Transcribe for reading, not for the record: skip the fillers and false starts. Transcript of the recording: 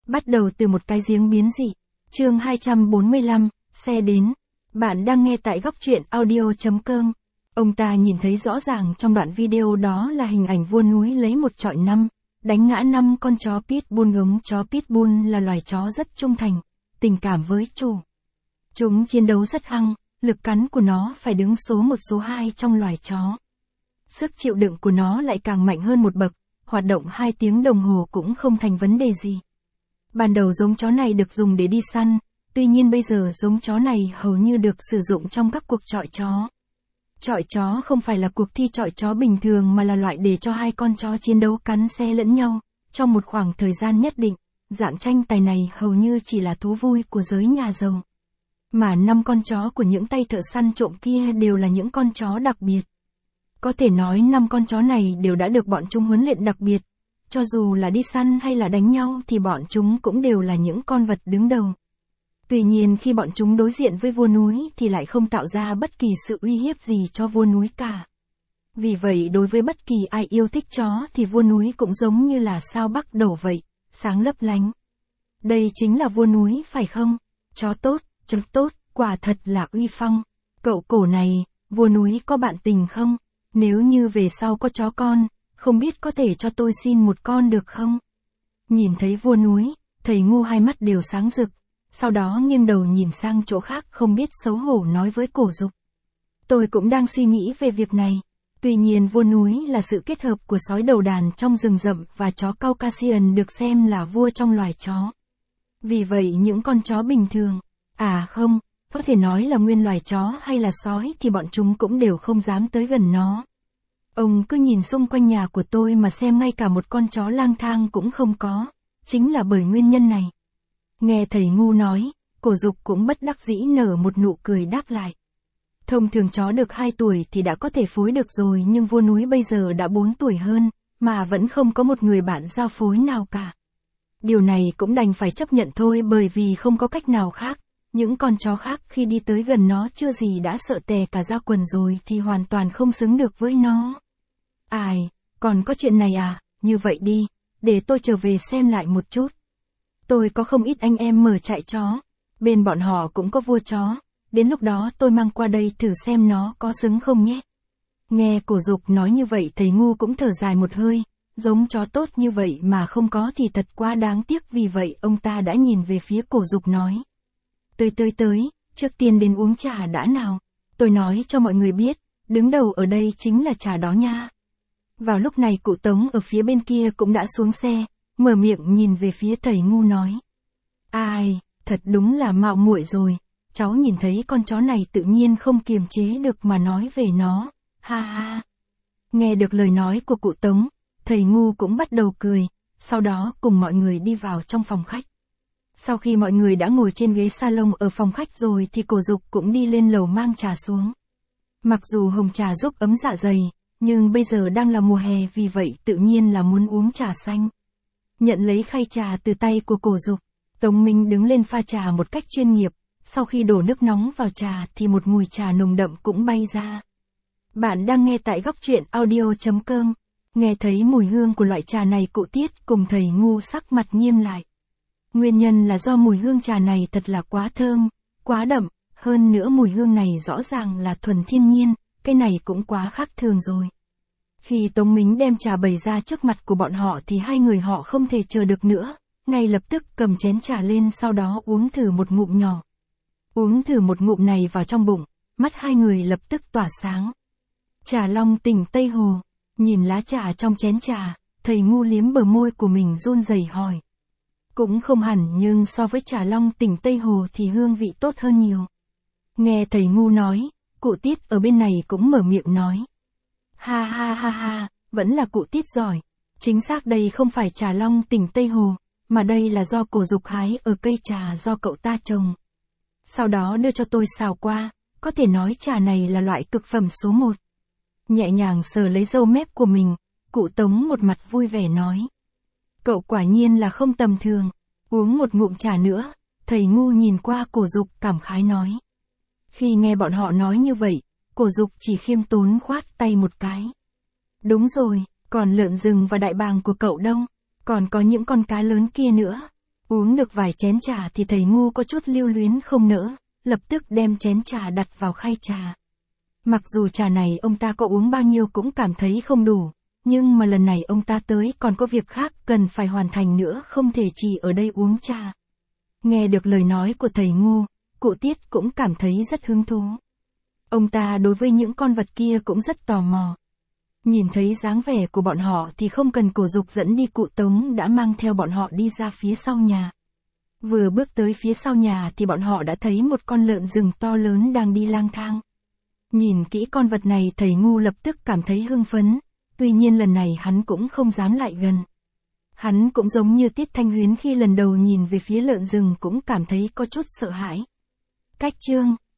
Bắt đầu từ một cái giếng biến dị. Chương 245, xe đến. Bạn đang nghe tại góc truyện audio.com. Ông ta nhìn thấy rõ ràng trong đoạn video đó là hình ảnh vua núi lấy một chọi 5, đánh ngã 5 con chó Pitbull. Chó Pitbull là loài chó rất trung thành, tình cảm với chủ. Chúng chiến đấu rất hăng, lực cắn của nó phải đứng số 1 số 2 trong loài chó. Sức chịu đựng của nó lại càng mạnh hơn một bậc, hoạt động 2 tiếng đồng hồ cũng không thành vấn đề gì. Ban đầu giống chó này được dùng để đi săn, tuy nhiên bây giờ giống chó này hầu như được sử dụng trong các cuộc chọi chó. Chọi chó không phải là cuộc thi chọi chó bình thường mà là loại để cho 2 con chó chiến đấu cắn xé lẫn nhau, trong một khoảng thời gian nhất định. Dạng tranh tài này hầu như chỉ là thú vui của giới nhà giàu. Mà 5 con chó của những tay thợ săn trộm kia đều là những con chó đặc biệt. Có thể nói 5 con chó này đều đã được bọn chúng huấn luyện đặc biệt. Cho dù là đi săn hay là đánh nhau thì bọn chúng cũng đều là những con vật đứng đầu. Tuy nhiên khi bọn chúng đối diện với vua núi thì lại không tạo ra bất kỳ sự uy hiếp gì cho vua núi cả. Vì vậy đối với bất kỳ ai yêu thích chó thì vua núi cũng giống như là sao Bắc đổ vậy, sáng lấp lánh. Đây chính là vua núi phải không? Chó tốt, quả thật là uy phong. Cậu cổ này, vua núi có bạn tình không? Nếu như về sau có chó con, không biết có thể cho tôi xin một con được không? Nhìn thấy vua núi, thầy ngu hai mắt đều sáng rực, sau đó nghiêng đầu nhìn sang chỗ khác không biết xấu hổ nói với Cổ Dục. Tôi cũng đang suy nghĩ về việc này. Tuy nhiên vua núi là sự kết hợp của sói đầu đàn trong rừng rậm và chó Caucasian được xem là vua trong loài chó. Vì vậy những con chó bình thường, có thể nói là nguyên loài chó hay là sói thì bọn chúng cũng đều không dám tới gần nó. Ông cứ nhìn xung quanh nhà của tôi mà xem ngay cả một con chó lang thang cũng không có, chính là bởi nguyên nhân này. Nghe thầy ngu nói, Cổ Dục cũng bất đắc dĩ nở một nụ cười đáp lại. Thông thường chó được 2 tuổi thì đã có thể phối được rồi nhưng vua núi bây giờ đã 4 tuổi hơn, mà vẫn không có một người bạn giao phối nào cả. Điều này cũng đành phải chấp nhận thôi bởi vì không có cách nào khác. Những con chó khác khi đi tới gần nó chưa gì đã sợ tè cả da quần rồi thì hoàn toàn không xứng được với nó. Còn có chuyện này à? Như vậy đi, để tôi trở về xem lại một chút. Tôi có không ít anh em mở trại chó, bên bọn họ cũng có vua chó, đến lúc đó tôi mang qua đây thử xem nó có xứng không nhé. Nghe Cổ Dục nói như vậy thầy ngu cũng thở dài một hơi, giống chó tốt như vậy mà không có thì thật quá đáng tiếc, vì vậy ông ta đã nhìn về phía Cổ Dục nói. Tới, trước tiên đến uống trà đã nào. Tôi nói cho mọi người biết, đứng đầu ở đây chính là trà đó nha. Vào lúc này cụ Tống ở phía bên kia cũng đã xuống xe, mở miệng nhìn về phía thầy ngu nói. Thật đúng là mạo muội rồi, cháu nhìn thấy con chó này tự nhiên không kiềm chế được mà nói về nó, ha. Nghe được lời nói của cụ Tống, thầy ngu cũng bắt đầu cười, sau đó cùng mọi người đi vào trong phòng khách. Sau khi mọi người đã ngồi trên ghế salon ở phòng khách rồi thì Cổ Dục cũng đi lên lầu mang trà xuống. Mặc dù hồng trà giúp ấm dạ dày, nhưng bây giờ đang là mùa hè vì vậy tự nhiên là muốn uống trà xanh. Nhận lấy khay trà từ tay của Cổ Dục, Tống Minh đứng lên pha trà một cách chuyên nghiệp, sau khi đổ nước nóng vào trà thì một mùi trà nồng đậm cũng bay ra. Bạn đang nghe tại góc truyện audio.com, nghe thấy mùi hương của loại trà này cụ Tiết cùng thầy ngu sắc mặt nghiêm lại. Nguyên nhân là do mùi hương trà này thật là quá thơm, quá đậm, hơn nữa mùi hương này rõ ràng là thuần thiên nhiên, cái này cũng quá khác thường rồi. Khi Tống Mính đem trà bày ra trước mặt của bọn họ thì hai người họ không thể chờ được nữa, ngay lập tức cầm chén trà lên sau đó uống thử một ngụm nhỏ. Uống thử một ngụm này vào trong bụng, mắt hai người lập tức tỏa sáng. Trà Long Tỉnh Tây Hồ, nhìn lá trà trong chén trà, thầy ngu liếm bờ môi của mình run rẩy hỏi. Cũng không hẳn nhưng so với trà Long Tỉnh Tây Hồ thì hương vị tốt hơn nhiều. Nghe thầy ngu nói, cụ Tiết ở bên này cũng mở miệng nói. Ha, vẫn là cụ Tiết giỏi. Chính xác đây không phải trà Long Tỉnh Tây Hồ, mà đây là do Cổ Dục hái ở cây trà do cậu ta trồng. Sau đó đưa cho tôi xào qua, có thể nói trà này là loại cực phẩm số 1. Nhẹ nhàng sờ lấy râu mép của mình, cụ Tống một mặt vui vẻ nói. Cậu quả nhiên là không tầm thường. Uống một ngụm trà nữa, thầy ngu nhìn qua Cổ Dục cảm khái nói. Khi nghe bọn họ nói như vậy, Cổ Dục chỉ khiêm tốn khoát tay một cái. Đúng rồi, còn lợn rừng và đại bàng của cậu đâu, còn có những con cá lớn kia nữa. Uống được vài chén trà thì thầy ngu có chút lưu luyến không nỡ, lập tức đem chén trà đặt vào khay trà. Mặc dù trà này ông ta có uống bao nhiêu cũng cảm thấy không đủ, nhưng mà lần này ông ta tới còn có việc khác cần phải hoàn thành nữa, không thể chỉ ở đây uống trà. Nghe được lời nói của thầy ngu, cụ Tiết cũng cảm thấy rất hứng thú. Ông ta đối với những con vật kia cũng rất tò mò. Nhìn thấy dáng vẻ của bọn họ thì không cần cổ dục dẫn đi, cụ Tống đã mang theo bọn họ đi ra phía sau nhà. Vừa bước tới phía sau nhà thì bọn họ đã thấy một con lợn rừng to lớn đang đi lang thang. Nhìn kỹ con vật này thầy ngu lập tức cảm thấy hưng phấn, tuy nhiên lần này hắn cũng không dám lại gần. Hắn cũng giống như Tiết Thanh Huyến khi lần đầu nhìn về phía lợn rừng cũng cảm thấy có chút sợ hãi. Cách chương